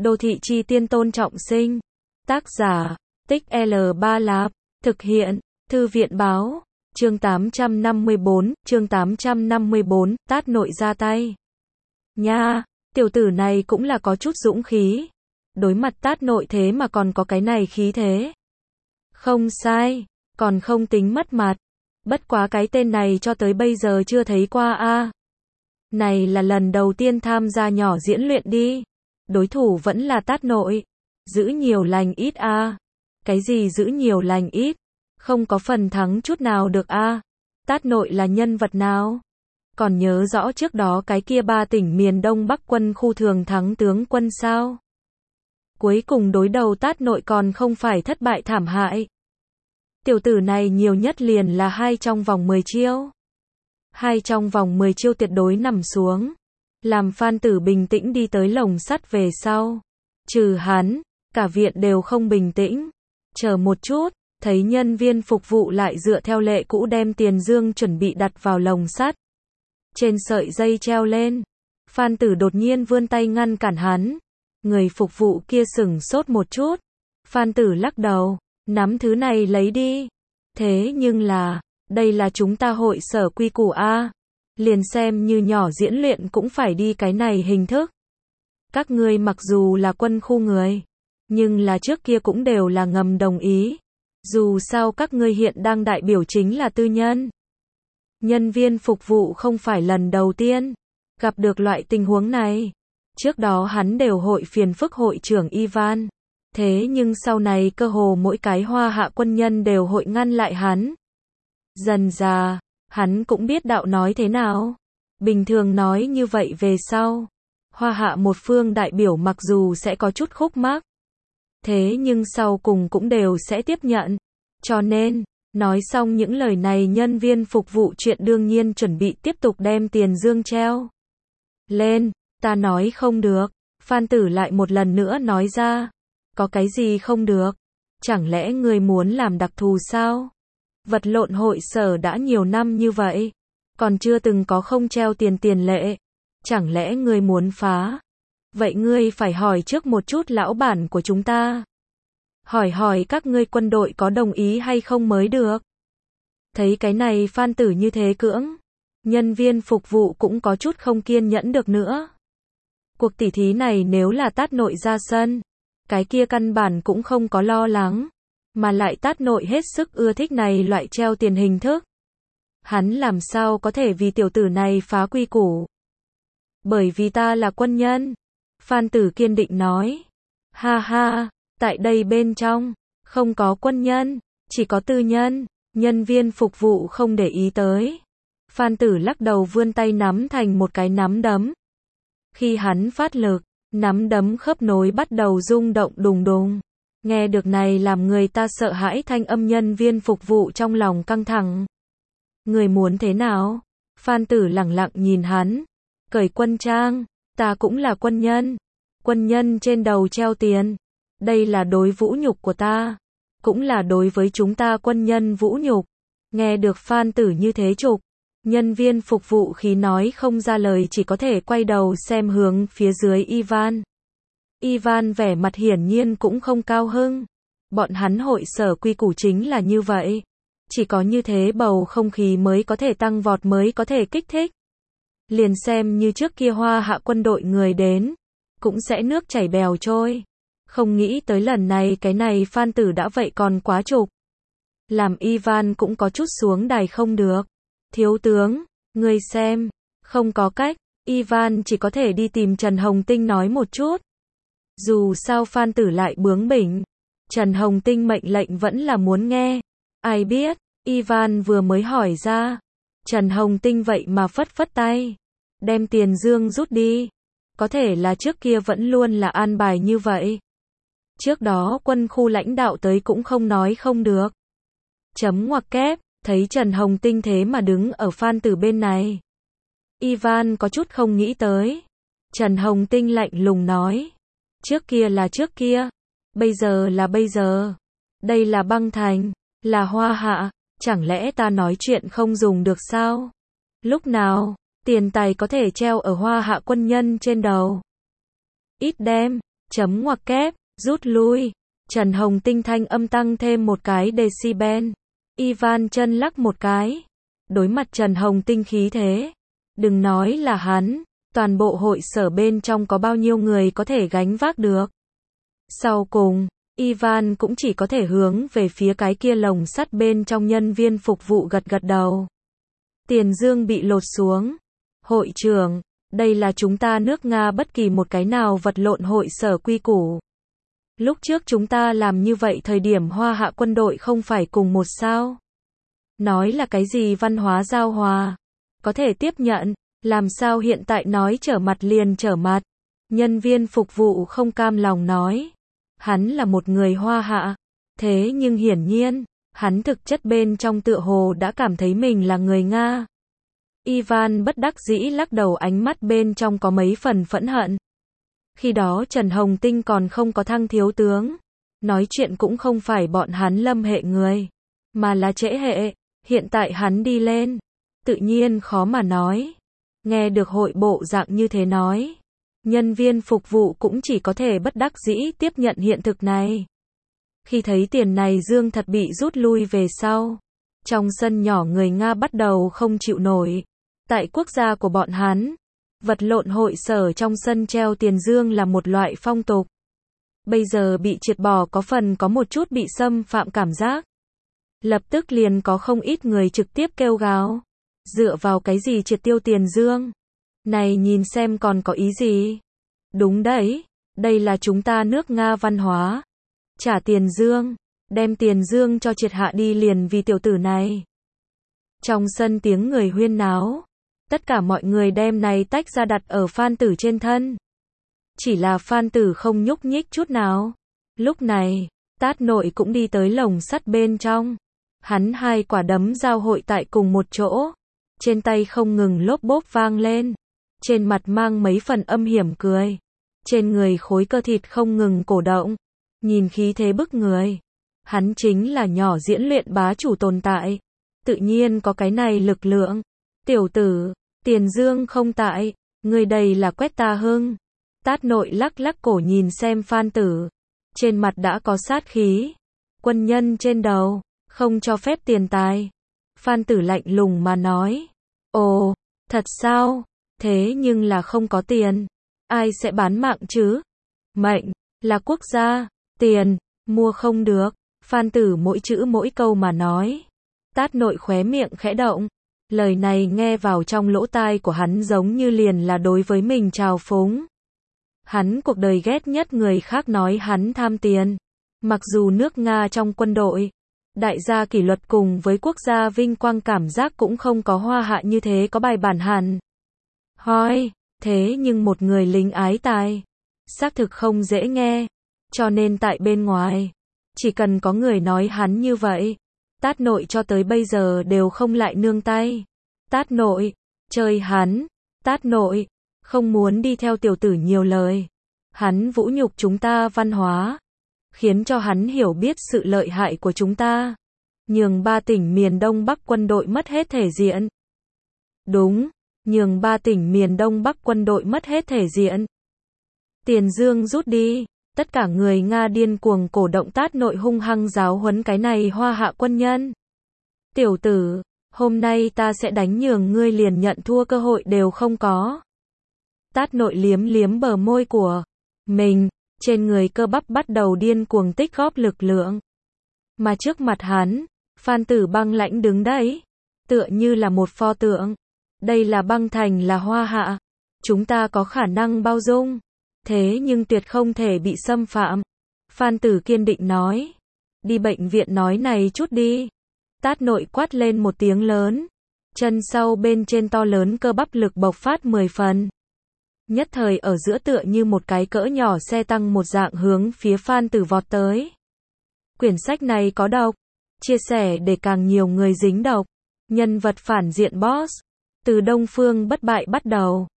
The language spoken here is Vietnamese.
Đô thị chi tiên Tôn Trọng Sinh. Tác giả, Tích L3 Lạp. Thực hiện, Thư viện báo. Chương 854, tát nội ra tay. Nha, tiểu tử này cũng là có chút dũng khí. Đối mặt tát nội thế mà còn có cái này khí thế. Không sai, còn không tính mất mặt. Bất quá cái tên này cho tới bây giờ chưa thấy qua a. Này là lần đầu tiên tham gia nhỏ diễn luyện đi. Đối thủ vẫn là tát nội. Giữ nhiều lành ít a. Cái gì giữ nhiều lành ít? Không có phần thắng chút nào được a. Tát nội là nhân vật nào? Còn nhớ rõ trước đó cái kia 3 tỉnh miền Đông Bắc quân khu thường thắng tướng quân sao? Cuối cùng đối đầu tát nội còn không phải thất bại thảm hại. Tiểu tử này nhiều nhất liền là 2 trong vòng 10 chiêu. 2 trong vòng 10 chiêu tuyệt đối nằm xuống. Làm Phan Tử bình tĩnh đi tới lồng sắt về sau. Trừ hắn, cả viện đều không bình tĩnh. Chờ một chút, thấy nhân viên phục vụ lại dựa theo lệ cũ đem tiền dương chuẩn bị đặt vào lồng sắt. Trên sợi dây treo lên. Phan Tử đột nhiên vươn tay ngăn cản hắn. Người phục vụ kia sửng sốt một chút. Phan Tử lắc đầu, nắm thứ này lấy đi. Thế nhưng là, đây là chúng ta hội sở quy củ a. Liền xem như nhỏ diễn luyện cũng phải đi cái này hình thức. Các ngươi mặc dù là quân khu người, nhưng là trước kia cũng đều là ngầm đồng ý. Dù sao các ngươi hiện đang đại biểu chính là tư nhân. Nhân viên phục vụ không phải lần đầu tiên gặp được loại tình huống này. Trước đó hắn đều hội phiền phức hội trưởng Ivan. Thế nhưng sau này cơ hồ mỗi cái Hoa Hạ quân nhân đều hội ngăn lại hắn. Dần dà, hắn cũng biết đạo nói thế nào. Bình thường nói như vậy về sau. Hoa Hạ một phương đại biểu mặc dù sẽ có chút khúc mắc. Thế nhưng sau cùng cũng đều sẽ tiếp nhận. Cho nên, nói xong những lời này nhân viên phục vụ chuyện đương nhiên chuẩn bị tiếp tục đem tiền dương treo lên. Ta nói không được. Phan Tử lại một lần nữa nói ra. Có cái gì không được? Chẳng lẽ người muốn làm đặc thù sao? Vật lộn hội sở đã nhiều năm như vậy. Còn chưa từng có không treo tiền lệ. Chẳng lẽ người muốn phá? Vậy ngươi phải hỏi trước một chút lão bản của chúng ta. Hỏi các ngươi quân đội có đồng ý hay không mới được. Thấy cái này Phan Tử như thế cưỡng. Nhân viên phục vụ cũng có chút không kiên nhẫn được nữa. Cuộc tỉ thí này nếu là tát nội ra sân, cái kia căn bản cũng không có lo lắng. Mà lại tát nội hết sức ưa thích này loại treo tiền hình thức. Hắn làm sao có thể vì tiểu tử này phá quy củ. Bởi vì ta là quân nhân. Phan Tử kiên định nói. Ha ha, tại đây bên trong, không có quân nhân, chỉ có tư nhân. Nhân viên phục vụ không để ý tới. Phan Tử lắc đầu vươn tay nắm thành một cái nắm đấm. Khi hắn phát lực, nắm đấm khớp nối bắt đầu rung động đùng đùng. Nghe được này làm người ta sợ hãi thanh âm nhân viên phục vụ trong lòng căng thẳng. Người muốn thế nào? Phan Tử lẳng lặng nhìn hắn. Cởi quân trang, ta cũng là quân nhân. Quân nhân trên đầu treo tiền. Đây là đối vũ nhục của ta. Cũng là đối với chúng ta quân nhân vũ nhục. Nghe được Phan Tử như thế trục. Nhân viên phục vụ khí nói không ra lời chỉ có thể quay đầu xem hướng phía dưới Ivan. Ivan vẻ mặt hiển nhiên cũng không cao hứng. Bọn hắn hội sở quy củ chính là như vậy. Chỉ có như thế bầu không khí mới có thể tăng vọt mới có thể kích thích. Liền xem như trước kia Hoa Hạ quân đội người đến. Cũng sẽ nước chảy bèo trôi. Không nghĩ tới lần này cái này Phan Tử đã vậy còn quá trục. Làm Ivan cũng có chút xuống đài không được. Thiếu tướng, ngươi xem. Không có cách. Ivan chỉ có thể đi tìm Trần Hồng Tinh nói một chút. Dù sao Phan Tử lại bướng bỉnh. Trần Hồng Tinh mệnh lệnh vẫn là muốn nghe. Ai biết, Ivan vừa mới hỏi ra. Trần Hồng Tinh vậy mà phất phất tay. Đem tiền dương rút đi. Có thể là trước kia vẫn luôn là an bài như vậy. Trước đó quân khu lãnh đạo tới cũng không nói không được. Chấm ngoặc kép, thấy Trần Hồng Tinh thế mà đứng ở Phan Tử bên này. Ivan có chút không nghĩ tới. Trần Hồng Tinh lạnh lùng nói. Trước kia là trước kia. Bây giờ là bây giờ. Đây là băng thành. Là Hoa Hạ. Chẳng lẽ ta nói chuyện không dùng được sao? Lúc nào, tiền tài có thể treo ở Hoa Hạ quân nhân trên đầu. Ít đem, Chấm ngoặc kép, rút lui. Trần Hồng Tinh thanh âm tăng thêm một cái decibel. Ivan chân lắc một cái. Đối mặt Trần Hồng Tinh khí thế. Đừng nói là hắn, toàn bộ hội sở bên trong có bao nhiêu người có thể gánh vác được. Sau cùng, Ivan cũng chỉ có thể hướng về phía cái kia lồng sắt bên trong nhân viên phục vụ gật gật đầu. Tiền dương bị lột xuống. Hội trưởng, đây là chúng ta nước Nga bất kỳ một cái nào vật lộn hội sở quy củ. Lúc trước chúng ta làm như vậy thời điểm Hoa Hạ quân đội không phải cùng một sao? Nói là cái gì văn hóa giao hòa? Có thể tiếp nhận, làm sao hiện tại nói trở mặt liền trở mặt? Nhân viên phục vụ không cam lòng nói. Hắn là một người Hoa Hạ. Thế nhưng hiển nhiên, hắn thực chất bên trong tựa hồ đã cảm thấy mình là người Nga. Ivan bất đắc dĩ lắc đầu, ánh mắt bên trong có mấy phần phẫn hận. Khi đó Trần Hồng Tinh còn không có thăng thiếu tướng. Nói chuyện cũng không phải bọn hắn Lâm hệ người, mà là Trễ hệ. Hiện tại hắn đi lên, tự nhiên khó mà nói. Nghe được hội bộ dạng như thế nói, nhân viên phục vụ cũng chỉ có thể bất đắc dĩ tiếp nhận hiện thực này. Khi thấy Tiền này Dương thật bị rút lui về sau, trong sân nhỏ người Nga bắt đầu không chịu nổi. Tại quốc gia của bọn hắn, vật lộn hội sở trong sân treo tiền dương là một loại phong tục. Bây giờ bị triệt bỏ có phần có một chút bị xâm phạm cảm giác. Lập tức liền có không ít người trực tiếp kêu gào. Dựa vào cái gì triệt tiêu tiền dương? Này nhìn xem còn có ý gì? Đúng đấy, đây là chúng ta nước Nga văn hóa. Trả tiền dương, đem tiền dương cho triệt hạ đi liền vì tiểu tử này. Trong sân tiếng người huyên náo. Tất cả mọi người đem này tách ra đặt ở Phan Tử trên thân. Chỉ là Phan Tử không nhúc nhích chút nào. Lúc này, Tát Nội cũng đi tới lồng sắt bên trong. Hắn hai quả đấm giao hội tại cùng một chỗ. Trên tay không ngừng lốp bốp vang lên. Trên mặt mang mấy phần âm hiểm cười. Trên người khối cơ thịt không ngừng cổ động. Nhìn khí thế bức người. Hắn chính là nhỏ diễn luyện bá chủ tồn tại. Tự nhiên có cái này lực lượng. Tiểu tử, tiền dương không tại. Người đây là quét ta hưng. Tát Nội lắc lắc cổ nhìn xem Phan Tử. Trên mặt đã có sát khí. Quân nhân trên đầu, không cho phép tiền tài. Phan Tử lạnh lùng mà nói. Ồ, thật sao? Thế nhưng là không có tiền. Ai sẽ bán mạng chứ? Mệnh, là quốc gia. Tiền, mua không được. Phan Tử mỗi chữ mỗi câu mà nói. Tát Nội khóe miệng khẽ động. Lời này nghe vào trong lỗ tai của hắn giống như liền là đối với mình trào phúng. Hắn cuộc đời ghét nhất người khác nói hắn tham tiền. Mặc dù nước Nga trong quân đội, đại gia kỷ luật cùng với quốc gia vinh quang cảm giác cũng không có Hoa Hạ như thế có bài bản hẳn. Hoi, thế nhưng một người lính ái tài, xác thực không dễ nghe. Cho nên tại bên ngoài, chỉ cần có người nói hắn như vậy, Tát Nội cho tới bây giờ đều không lại nương tay. Tát Nội, chơi hắn. Tát Nội, không muốn đi theo tiểu tử nhiều lời. Hắn vũ nhục chúng ta văn hóa, khiến cho hắn hiểu biết sự lợi hại của chúng ta. Nhường 3 tỉnh miền Đông Bắc quân đội mất hết thể diện. Đúng, nhường 3 tỉnh miền Đông Bắc quân đội mất hết thể diện. Tiền dương rút đi. Tất cả người Nga điên cuồng cổ động Tát Nội hung hăng giáo huấn cái này Hoa Hạ quân nhân. Tiểu tử, hôm nay ta sẽ đánh nhường ngươi liền nhận thua cơ hội đều không có. Tát Nội liếm liếm bờ môi của mình, trên người cơ bắp bắt đầu điên cuồng tích góp lực lượng. Mà trước mặt hắn, Phan Tử băng lãnh đứng đấy, tựa như là một pho tượng. Đây là băng thành là Hoa Hạ. Chúng ta có khả năng bao dung. Thế nhưng tuyệt không thể bị xâm phạm. Phan Tử kiên định nói. Đi bệnh viện nói này chút đi. Tát Nội quát lên một tiếng lớn. Chân sau bên trên to lớn cơ bắp lực bộc phát 10 phần. Nhất thời ở giữa tựa như một cái cỡ nhỏ xe tăng một dạng hướng phía Phan Tử vọt tới. Quyển sách này có độc. Chia sẻ để càng nhiều người dính độc. Nhân vật phản diện boss. Từ Đông Phương bất bại bắt đầu.